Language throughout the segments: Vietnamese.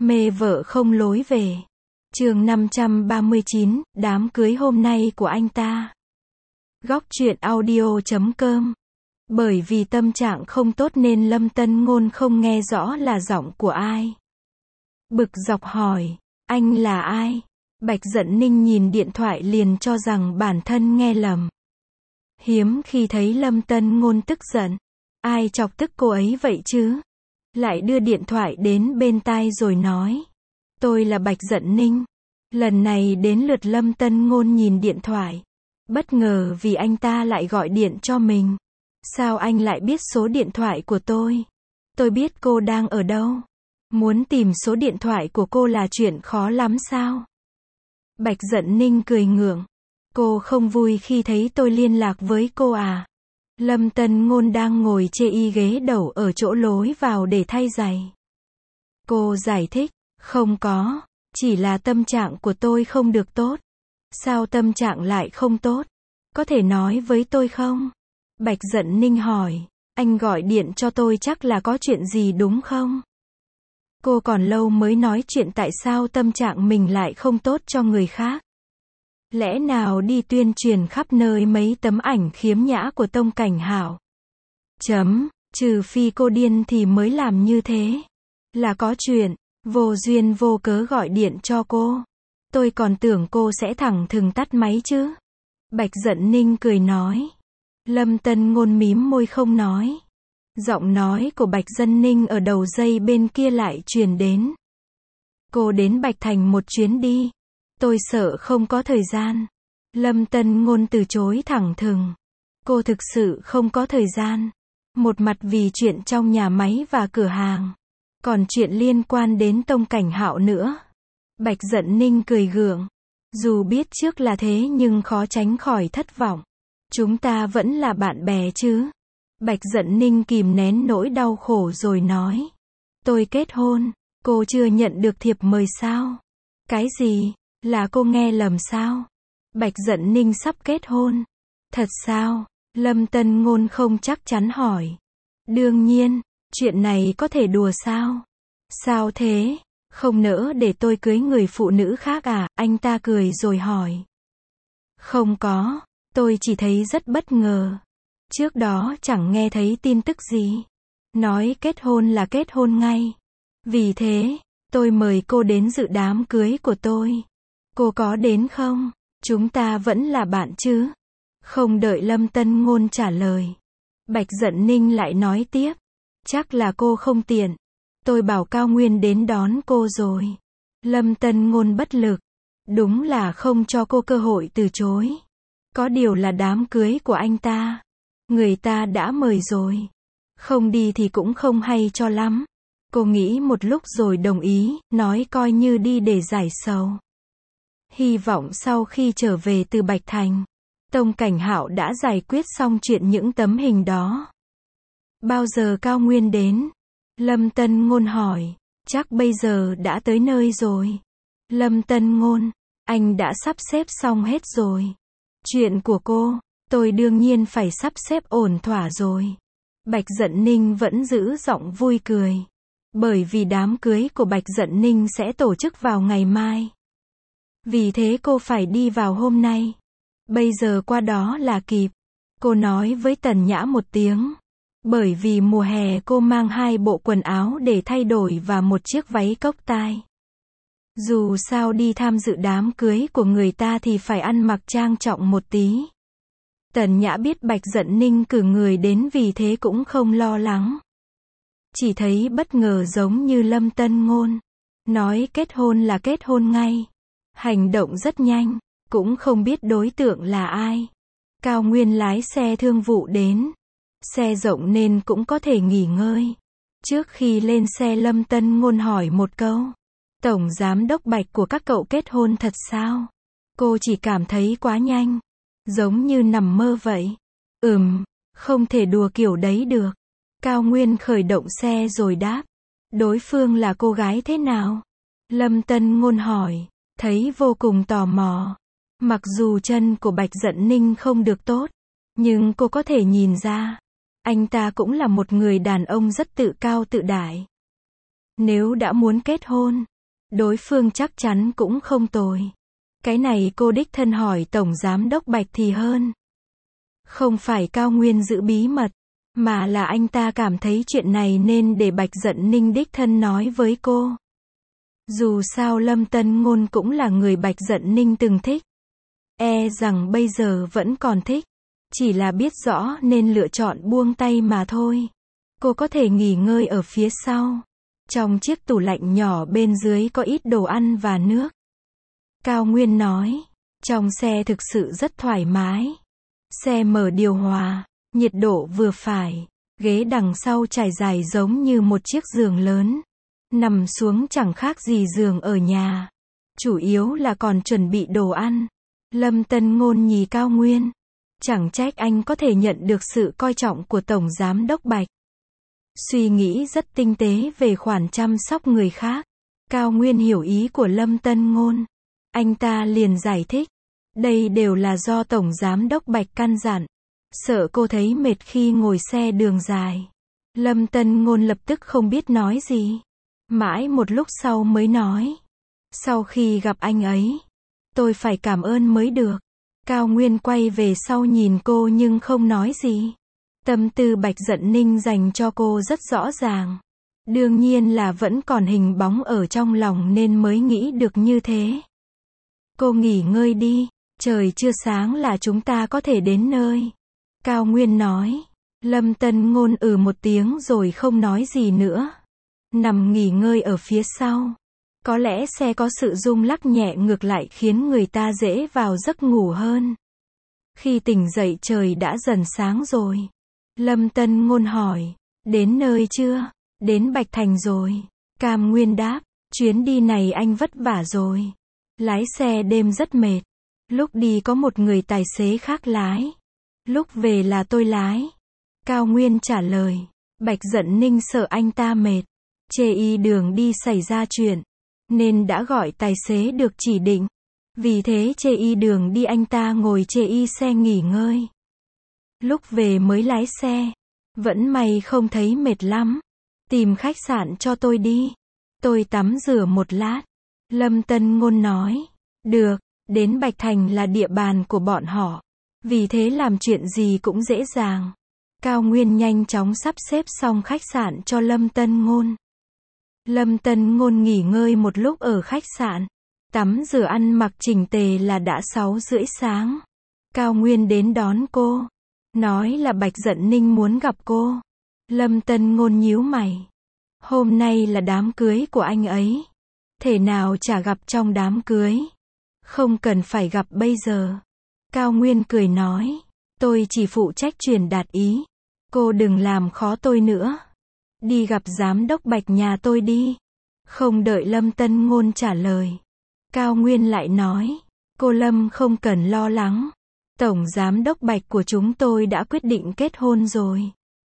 Mê vợ không lối về. Chương 539, đám cưới hôm nay của anh ta. Góc truyện audio.com. Bởi vì tâm trạng không tốt nên Lâm Tân Ngôn không nghe rõ là giọng của ai. Bực dọc hỏi, anh là ai? Bạch Dận Ninh nhìn điện thoại liền cho rằng bản thân nghe lầm. Hiếm khi thấy Lâm Tân Ngôn tức giận. Ai chọc tức cô ấy vậy chứ? Lại đưa điện thoại đến bên tai rồi nói. Tôi là Bạch Dận Ninh. Lần này đến lượt Lâm Tân Ngôn nhìn điện thoại. Bất ngờ vì anh ta lại gọi điện cho mình. Sao anh lại biết số điện thoại của tôi? Tôi biết cô đang ở đâu. Muốn tìm số điện thoại của cô là chuyện khó lắm sao? Bạch Dận Ninh cười ngượng. Cô không vui khi thấy tôi liên lạc với cô à? Lâm Tân Ngôn đang ngồi chê y ghế đầu ở chỗ lối vào để thay giày. Cô giải thích, không có, chỉ là tâm trạng của tôi không được tốt. Sao tâm trạng lại không tốt? Có thể nói với tôi không? Bạch Dận Ninh hỏi, anh gọi điện cho tôi chắc là có chuyện gì đúng không? Cô còn lâu mới nói chuyện tại sao tâm trạng mình lại không tốt cho người khác. Lẽ nào đi tuyên truyền khắp nơi mấy tấm ảnh khiếm nhã của Tông Cảnh Hạo? Trừ phi cô điên thì mới làm như thế. Là có chuyện, vô duyên vô cớ gọi điện cho cô. Tôi còn tưởng cô sẽ thẳng thừng tắt máy chứ. Bạch Dận Ninh cười nói. Lâm Tân Ngôn mím môi không nói. Giọng nói của Bạch Dận Ninh ở đầu dây bên kia lại truyền đến. Cô đến Bạch Thành một chuyến đi. Tôi sợ không có thời gian. Lâm Tân Ngôn từ chối thẳng thừng. Cô thực sự không có thời gian. Một mặt vì chuyện trong nhà máy và cửa hàng. Còn chuyện liên quan đến Tông Cảnh Hạo nữa. Bạch Dận Ninh cười gượng. Dù biết trước là thế nhưng khó tránh khỏi thất vọng. Chúng ta vẫn là bạn bè chứ. Bạch Dận Ninh kìm nén nỗi đau khổ rồi nói. Tôi kết hôn. Cô chưa nhận được thiệp mời sao? Cái gì? Là cô nghe lầm sao? Bạch Dận Ninh sắp kết hôn. Thật sao? Lâm Tân Ngôn không chắc chắn hỏi. Đương nhiên, chuyện này có thể đùa sao? Sao thế? Không nỡ để tôi cưới người phụ nữ khác à? Anh ta cười rồi hỏi. Không có, tôi chỉ thấy rất bất ngờ. Trước đó chẳng nghe thấy tin tức gì. Nói kết hôn là kết hôn ngay. Vì thế, tôi mời cô đến dự đám cưới của tôi. Cô có đến không? Chúng ta vẫn là bạn chứ? Không đợi Lâm Tân Ngôn trả lời. Bạch Dận Ninh lại nói tiếp. Chắc là cô không tiện. Tôi bảo Cao Nguyên đến đón cô rồi. Lâm Tân Ngôn bất lực. Đúng là không cho cô cơ hội từ chối. Có điều là đám cưới của anh ta. Người ta đã mời rồi. Không đi thì cũng không hay cho lắm. Cô nghĩ một lúc rồi đồng ý, nói coi như đi để giải sầu. Hy vọng sau khi trở về từ Bạch Thành, Tông Cảnh Hạo đã giải quyết xong chuyện những tấm hình đó. Bao giờ Cao Nguyên đến? Lâm Tân Ngôn hỏi. Chắc bây giờ đã tới nơi rồi. Lâm Tân Ngôn, anh đã sắp xếp xong hết rồi. Chuyện của cô, tôi đương nhiên phải sắp xếp ổn thỏa rồi. Bạch Dận Ninh vẫn giữ giọng vui cười. Bởi vì đám cưới của Bạch Dận Ninh sẽ tổ chức vào ngày mai. Vì thế cô phải đi vào hôm nay. Bây giờ qua đó là kịp. Cô nói với Tần Nhã một tiếng. Bởi vì mùa hè cô mang 2 bộ quần áo để thay đổi và một chiếc váy cốc tai. Dù sao đi tham dự đám cưới của người ta thì phải ăn mặc trang trọng một tí. Tần Nhã biết Bạch Dận Ninh cử người đến vì thế cũng không lo lắng. Chỉ thấy bất ngờ giống như Lâm Tân Ngôn. Nói kết hôn là kết hôn ngay. Hành động rất nhanh. Cũng không biết đối tượng là ai. Cao Nguyên lái xe thương vụ đến. Xe rộng nên cũng có thể nghỉ ngơi. Trước khi lên xe Lâm Tân Ngôn hỏi một câu. Tổng giám đốc Bạch của các cậu kết hôn thật sao? Cô chỉ cảm thấy quá nhanh. Giống như nằm mơ vậy. Không thể đùa kiểu đấy được. Cao Nguyên khởi động xe rồi đáp. Đối phương là cô gái thế nào? Lâm Tân Ngôn hỏi. Thấy vô cùng tò mò. Mặc dù chân của Bạch Dận Ninh không được tốt. Nhưng cô có thể nhìn ra. Anh ta cũng là một người đàn ông rất tự cao tự đại. Nếu đã muốn kết hôn, Đối phương chắc chắn cũng không tồi. Cái này cô đích thân hỏi Tổng Giám Đốc Bạch thì hơn. Không phải Cao Nguyên giữ bí mật, mà là anh ta cảm thấy chuyện này nên để Bạch Dận Ninh đích thân nói với cô. Dù sao Lâm Tân Ngôn cũng là người Bạch Dận Ninh từng thích. E rằng bây giờ vẫn còn thích. Chỉ là biết rõ nên lựa chọn buông tay mà thôi. Cô có thể nghỉ ngơi ở phía sau. Trong chiếc tủ lạnh nhỏ bên dưới có ít đồ ăn và nước. Cao Nguyên nói. Trong xe thực sự rất thoải mái. Xe mở điều hòa, nhiệt độ vừa phải. Ghế đằng sau trải dài giống như một chiếc giường lớn. Nằm xuống chẳng khác gì giường ở nhà. Chủ yếu là còn chuẩn bị đồ ăn. Lâm Tân Ngôn nhìn Cao Nguyên. Chẳng trách anh có thể nhận được sự coi trọng của Tổng Giám Đốc Bạch. Suy nghĩ rất tinh tế về khoản chăm sóc người khác. Cao Nguyên hiểu ý của Lâm Tân Ngôn. Anh ta liền giải thích. Đây đều là do Tổng Giám Đốc Bạch căn dặn. Sợ cô thấy mệt khi ngồi xe đường dài. Lâm Tân Ngôn lập tức không biết nói gì. Mãi một lúc sau mới nói. Sau khi gặp anh ấy, tôi phải cảm ơn mới được. Cao Nguyên quay về sau nhìn cô nhưng không nói gì. Tâm tư Bạch Dận Ninh dành cho cô rất rõ ràng. Đương nhiên là vẫn còn hình bóng ở trong lòng nên mới nghĩ được như thế. Cô nghỉ ngơi đi, trời chưa sáng là chúng ta có thể đến nơi. Cao Nguyên nói. Lâm Tân Ngôn một tiếng rồi không nói gì nữa. Nằm nghỉ ngơi ở phía sau. Có lẽ xe có sự rung lắc nhẹ ngược lại khiến người ta dễ vào giấc ngủ hơn. Khi tỉnh dậy trời đã dần sáng rồi. Lâm Tân Ngôn hỏi. Đến nơi chưa? Đến Bạch Thành rồi. Cao Nguyên đáp. Chuyến đi này anh vất vả rồi. Lái xe đêm rất mệt. Lúc đi có một người tài xế khác lái. Lúc về là tôi lái. Cao Nguyên trả lời. Bạch Dận Ninh sợ anh ta mệt. Chê y đường đi xảy ra chuyện. Nên đã gọi tài xế được chỉ định. Vì thế chê y đường đi anh ta ngồi chê y xe nghỉ ngơi. Lúc về mới lái xe. Vẫn may không thấy mệt lắm. Tìm khách sạn cho tôi đi. Tôi tắm rửa một lát. Lâm Tân Ngôn nói. Được, đến Bạch Thành là địa bàn của bọn họ. Vì thế làm chuyện gì cũng dễ dàng. Cao Nguyên nhanh chóng sắp xếp xong khách sạn cho Lâm Tân Ngôn. Lâm Tân Ngôn nghỉ ngơi một lúc ở khách sạn. Tắm rửa ăn mặc chỉnh tề là đã 6:30 sáng. Cao Nguyên đến đón cô. Nói là Bạch Dận Ninh muốn gặp cô. Lâm Tân Ngôn nhíu mày. Hôm nay là đám cưới của anh ấy. Thể nào chả gặp trong đám cưới. Không cần phải gặp bây giờ. Cao Nguyên cười nói. Tôi chỉ phụ trách truyền đạt ý. Cô đừng làm khó tôi nữa. Đi gặp Giám Đốc Bạch nhà tôi đi. Không đợi Lâm Tân Ngôn trả lời. Cao Nguyên lại nói. Cô Lâm không cần lo lắng. Tổng Giám Đốc Bạch của chúng tôi đã quyết định kết hôn rồi.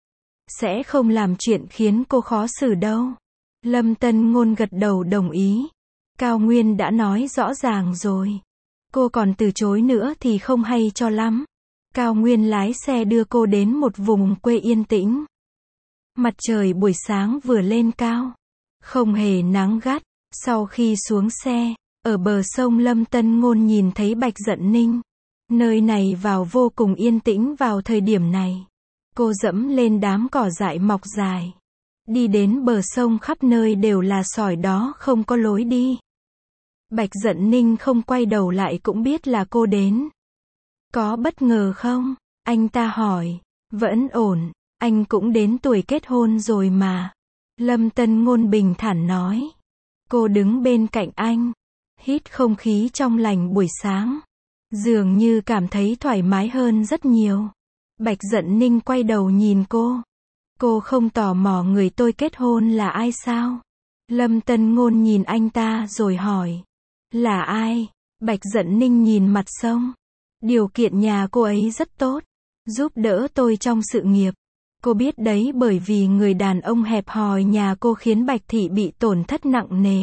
Sẽ không làm chuyện khiến cô khó xử đâu. Lâm Tân Ngôn gật đầu đồng ý. Cao Nguyên đã nói rõ ràng rồi. Cô còn từ chối nữa thì không hay cho lắm. Cao Nguyên lái xe đưa cô đến một vùng quê yên tĩnh. Mặt trời buổi sáng vừa lên cao. Không hề nắng gắt. Sau khi xuống xe, ở bờ sông Lâm Tân Ngôn nhìn thấy Bạch Dận Ninh. Nơi này vào vô cùng yên tĩnh vào thời điểm này. Cô dẫm lên đám cỏ dại mọc dài. Đi đến bờ sông khắp nơi đều là sỏi đó không có lối đi. Bạch Dận Ninh không quay đầu lại cũng biết là cô đến. Có bất ngờ không? Anh ta hỏi. Vẫn ổn, anh cũng đến tuổi kết hôn rồi mà. Lâm Tân Ngôn bình thản nói. Cô đứng bên cạnh anh. Hít không khí trong lành buổi sáng. Dường như cảm thấy thoải mái hơn rất nhiều. Bạch Dận Ninh quay đầu nhìn cô. Cô không tò mò người tôi kết hôn là ai sao? Lâm Tân Ngôn nhìn anh ta rồi hỏi. Là ai? Bạch Dận Ninh nhìn mặt sông. Điều kiện nhà cô ấy rất tốt. Giúp đỡ tôi trong sự nghiệp. Cô biết đấy, bởi vì người đàn ông hẹp hòi nhà cô khiến Bạch Thị bị tổn thất nặng nề.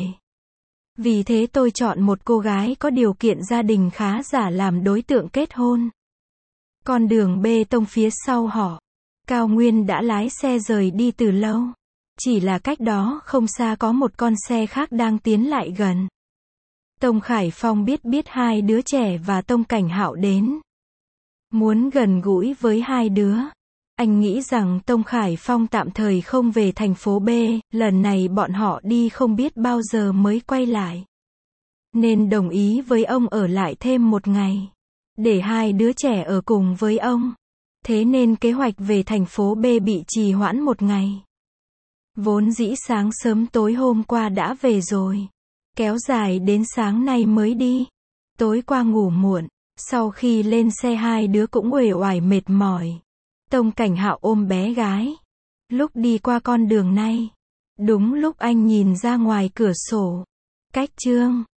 Vì thế tôi chọn một cô gái có điều kiện gia đình khá giả làm đối tượng kết hôn. Con đường bê tông phía sau họ. Cao Nguyên đã lái xe rời đi từ lâu. Chỉ là cách đó không xa có một con xe khác đang tiến lại gần. Tông Khải Phong biết hai đứa trẻ và Tông Cảnh Hạo đến. Muốn gần gũi với hai đứa. Anh nghĩ rằng Tông Khải Phong tạm thời không về thành phố B, lần này bọn họ đi không biết bao giờ mới quay lại. Nên đồng ý với ông ở lại thêm một ngày. Để hai đứa trẻ ở cùng với ông. Thế nên kế hoạch về thành phố B bị trì hoãn một ngày. Vốn dĩ sáng sớm tối hôm qua đã về rồi. Kéo dài đến sáng nay mới đi. Tối qua ngủ muộn. Sau khi lên xe hai đứa cũng uể oải mệt mỏi. Tông Cảnh Hạo ôm bé gái. Lúc đi qua con đường này. Đúng lúc anh nhìn ra ngoài cửa sổ. Cách Chương